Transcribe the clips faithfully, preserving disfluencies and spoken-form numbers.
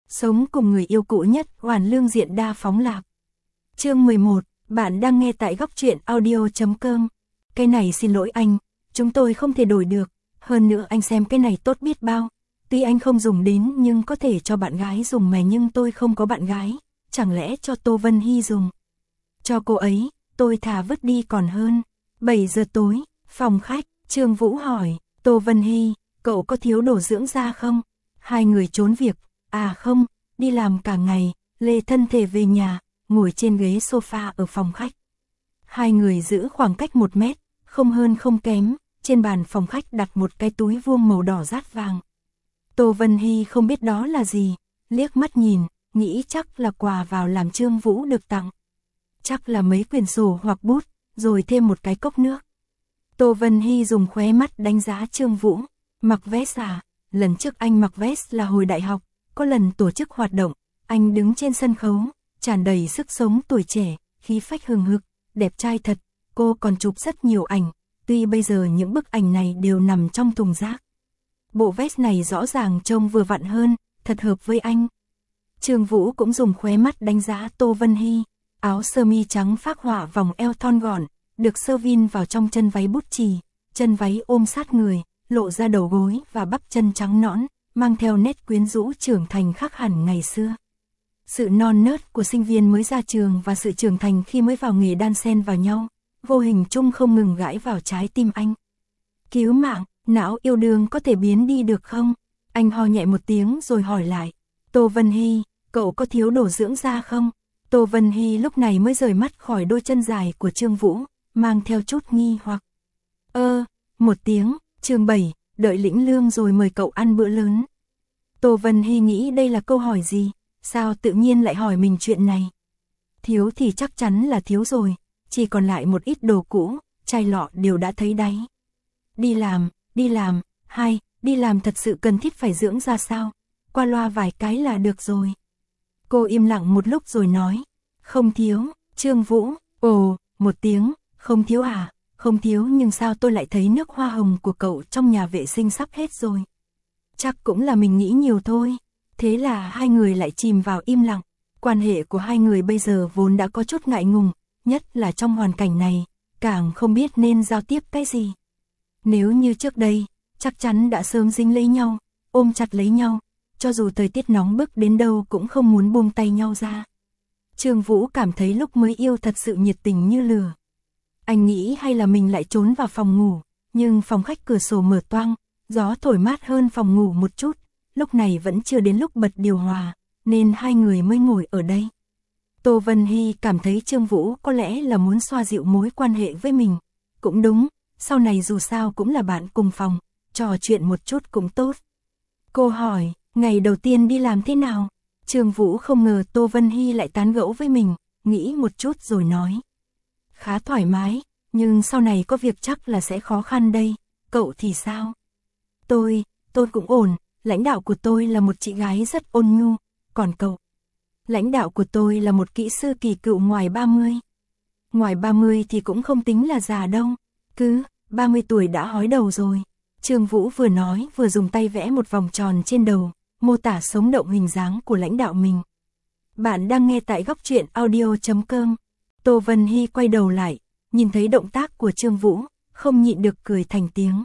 Sống cùng người yêu cũ nhất, hoàn lương diện đa phóng lạc. Chương mười một, bạn đang nghe tại góc truyện audio chấm com. Cái này xin lỗi anh, chúng tôi không thể đổi được, hơn nữa anh xem cái này tốt biết bao. Tuy anh không dùng đến nhưng có thể cho bạn gái dùng mà nhưng tôi không có bạn gái, chẳng lẽ cho Tô Vân Hy dùng. Cho cô ấy, tôi thà vứt đi còn hơn. bảy giờ tối, phòng khách, Trương Vũ hỏi, Tô Vân Hy, cậu có thiếu đồ dưỡng da không? Hai người trốn việc, à không, đi làm cả ngày, lê thân thể về nhà, ngồi trên ghế sofa ở phòng khách. Hai người giữ khoảng cách một mét, không hơn không kém, trên bàn phòng khách đặt một cái túi vuông màu đỏ rát vàng. Tô Vân Hy không biết đó là gì, liếc mắt nhìn, nghĩ chắc là quà vào làm Trương Vũ được tặng. Chắc là mấy quyển sổ hoặc bút, rồi thêm một cái cốc nước. Tô Vân Hy dùng khóe mắt đánh giá Trương Vũ, mặc vest à, lần trước anh mặc vest là hồi đại học, có lần tổ chức hoạt động, anh đứng trên sân khấu, tràn đầy sức sống tuổi trẻ, khí phách hừng hực, đẹp trai thật, cô còn chụp rất nhiều ảnh, tuy bây giờ những bức ảnh này đều nằm trong thùng rác. Bộ vest này rõ ràng trông vừa vặn hơn, thật hợp với anh. Trương Vũ cũng dùng khóe mắt đánh giá Tô Vân Hy, áo sơ mi trắng phác họa vòng eo thon gọn, được sơ vin vào trong chân váy bút chì, chân váy ôm sát người, lộ ra đầu gối và bắp chân trắng nõn, mang theo nét quyến rũ trưởng thành khác hẳn ngày xưa. Sự non nớt của sinh viên mới ra trường và sự trưởng thành khi mới vào nghề đan xen vào nhau, vô hình chung không ngừng gãi vào trái tim anh. Cứu mạng, não yêu đương có thể biến đi được không? Anh ho nhẹ một tiếng rồi hỏi lại. Tô Vân Hy, cậu có thiếu đồ dưỡng da không? Tô Vân Hy lúc này mới rời mắt khỏi đôi chân dài của Trương Vũ, mang theo chút nghi hoặc. Ơ, một tiếng, chương bảy, đợi lĩnh lương rồi mời cậu ăn bữa lớn. Tô Vân Hy nghĩ đây là câu hỏi gì? Sao tự nhiên lại hỏi mình chuyện này? Thiếu thì chắc chắn là thiếu rồi, chỉ còn lại một ít đồ cũ, chai lọ đều đã thấy đáy. Đi làm, đi làm, hai, đi làm thật sự cần thiết phải dưỡng ra sao? Qua loa vài cái là được rồi. Cô im lặng một lúc rồi nói, không thiếu, Trương Vũ, ồ, một tiếng, không thiếu à, không thiếu nhưng sao tôi lại thấy nước hoa hồng của cậu trong nhà vệ sinh sắp hết rồi. Chắc cũng là mình nghĩ nhiều thôi. Thế là hai người lại chìm vào im lặng, quan hệ của hai người bây giờ vốn đã có chút ngại ngùng, nhất là trong hoàn cảnh này, càng không biết nên giao tiếp cái gì. Nếu như trước đây, chắc chắn đã sớm dính lấy nhau, ôm chặt lấy nhau, cho dù thời tiết nóng bức đến đâu cũng không muốn buông tay nhau ra. Trương Vũ cảm thấy lúc mới yêu thật sự nhiệt tình như lửa. Anh nghĩ hay là mình lại trốn vào phòng ngủ, nhưng phòng khách cửa sổ mở toang, gió thổi mát hơn phòng ngủ một chút. Lúc này vẫn chưa đến lúc bật điều hòa, nên hai người mới ngồi ở đây. Tô Vân Hy cảm thấy Trương Vũ có lẽ là muốn xoa dịu mối quan hệ với mình. Cũng đúng, sau này dù sao cũng là bạn cùng phòng, trò chuyện một chút cũng tốt. Cô hỏi, ngày đầu tiên đi làm thế nào? Trương Vũ không ngờ Tô Vân Hy lại tán gẫu với mình, nghĩ một chút rồi nói. Khá thoải mái, nhưng sau này có việc chắc là sẽ khó khăn đây, cậu thì sao? Tôi, tôi cũng ổn. Lãnh đạo của tôi là một chị gái rất ôn nhu, còn cậu? Lãnh đạo của tôi là một kỹ sư kỳ cựu ngoài ba mươi. Ngoài ba mươi thì cũng không tính là già đâu, cứ ba mươi tuổi đã hói đầu rồi. Trương Vũ vừa nói vừa dùng tay vẽ một vòng tròn trên đầu, mô tả sống động hình dáng của lãnh đạo mình. Bạn đang nghe tại góc truyện audio chấm com. Tô Vân Hy quay đầu lại, nhìn thấy động tác của Trương Vũ, không nhịn được cười thành tiếng.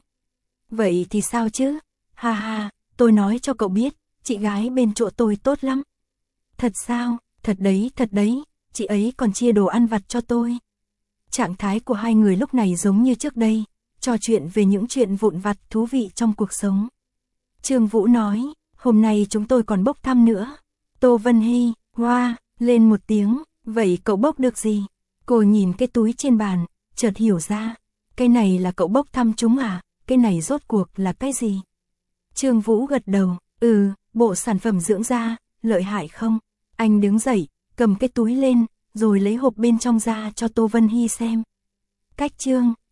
Vậy thì sao chứ? Ha ha. Tôi nói cho cậu biết, chị gái bên chỗ tôi tốt lắm. Thật sao? Thật đấy, thật đấy, chị ấy còn chia đồ ăn vặt cho tôi. Trạng thái của hai người lúc này giống như trước đây, trò chuyện về những chuyện vụn vặt thú vị trong cuộc sống. Trương Vũ nói, hôm nay chúng tôi còn bốc thăm nữa. Tô Vân Hy, hoa, lên một tiếng, vậy cậu bốc được gì? Cô nhìn cái túi trên bàn, chợt hiểu ra, cái này là cậu bốc thăm chúng à, cái này rốt cuộc là cái gì? Trương Vũ gật đầu, ừ, bộ sản phẩm dưỡng da, lợi hại không? Anh đứng dậy, cầm cái túi lên, rồi lấy hộp bên trong ra cho Tô Vân Hy xem. Cách chương